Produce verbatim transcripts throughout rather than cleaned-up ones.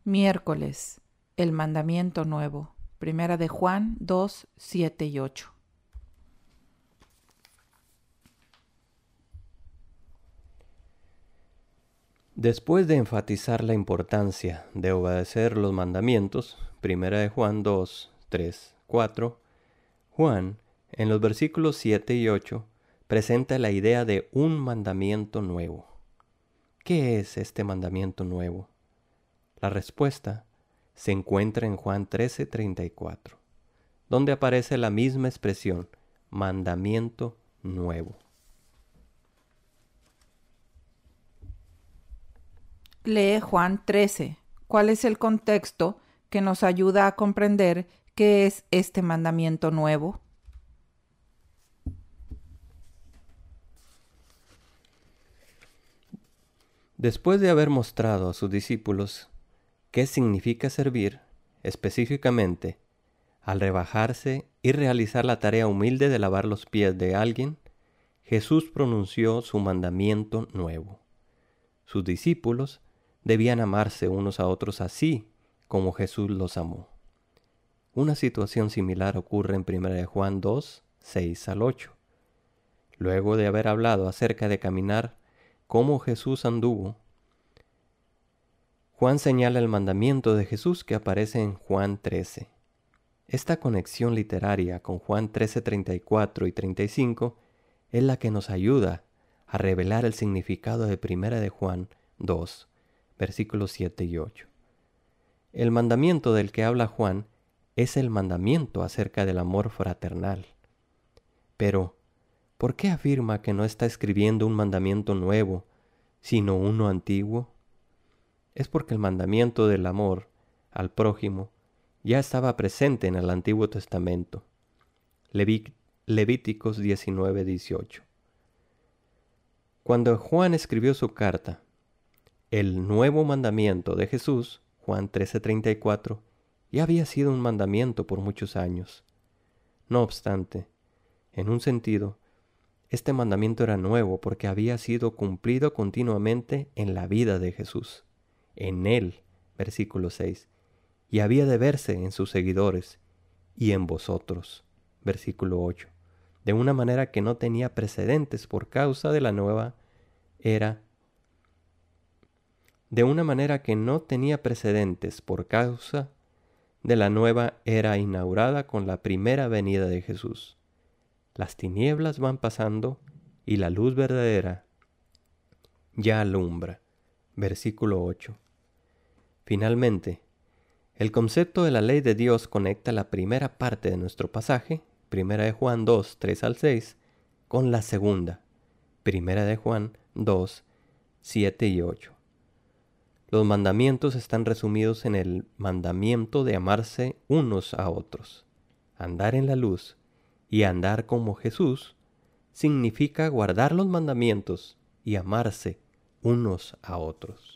Miércoles, el mandamiento nuevo. Primera de Juan dos, siete y ocho. Después de enfatizar la importancia de obedecer los mandamientos, Primera de Juan dos, tres, cuatro, Juan, en los versículos siete y ocho, presenta la idea de un mandamiento nuevo. ¿Qué es este mandamiento nuevo? La respuesta se encuentra en Juan trece, treinta y cuatro, donde aparece la misma expresión, mandamiento nuevo. Lee Juan trece. ¿Cuál es el contexto que nos ayuda a comprender qué es este mandamiento nuevo? Después de haber mostrado a sus discípulos qué significa servir, específicamente, al rebajarse y realizar la tarea humilde de lavar los pies de alguien, Jesús pronunció su mandamiento nuevo. Sus discípulos debían amarse unos a otros así como Jesús los amó. Una situación similar ocurre en Primera de Juan dos, seis al ocho. Luego de haber hablado acerca de caminar como Jesús anduvo, Juan señala el mandamiento de Jesús que aparece en Juan trece. Esta conexión literaria con Juan trece, treinta y cuatro y treinta y cinco es la que nos ayuda a revelar el significado de Primera de Juan dos, versículos siete y ocho. El mandamiento del que habla Juan es el mandamiento acerca del amor fraternal. Pero, ¿por qué afirma que no está escribiendo un mandamiento nuevo, sino uno antiguo? Es porque el mandamiento del amor al prójimo ya estaba presente en el Antiguo Testamento. Leví- Levíticos diecinueve, dieciocho. Cuando Juan escribió su carta, el nuevo mandamiento de Jesús, Juan trece, treinta y cuatro, ya había sido un mandamiento por muchos años. No obstante, en un sentido, este mandamiento era nuevo porque había sido cumplido continuamente en la vida de Jesús. En él, versículo seis, y había de verse en sus seguidores y en vosotros, versículo ocho, de una manera que no tenía precedentes por causa de la nueva era, de una manera que no tenía precedentes por causa de la nueva era inaugurada con la primera venida de Jesús. Las tinieblas van pasando y la luz verdadera ya alumbra. Versículo ocho. Finalmente, el concepto de la ley de Dios conecta la primera parte de nuestro pasaje, Primera de Juan dos, tres al seis, con la segunda, Primera de Juan dos, siete y ocho. Los mandamientos están resumidos en el mandamiento de amarse unos a otros. Andar en la luz y andar como Jesús significa guardar los mandamientos y amarse unos a otros.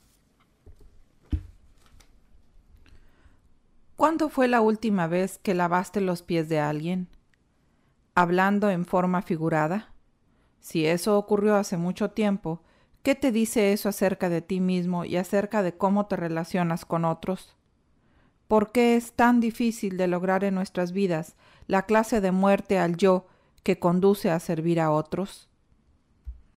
¿Cuándo fue la última vez que lavaste los pies de alguien? ¿Hablando en forma figurada? Si eso ocurrió hace mucho tiempo, ¿qué te dice eso acerca de ti mismo y acerca de cómo te relacionas con otros? ¿Por qué es tan difícil de lograr en nuestras vidas la clase de muerte al yo que conduce a servir a otros?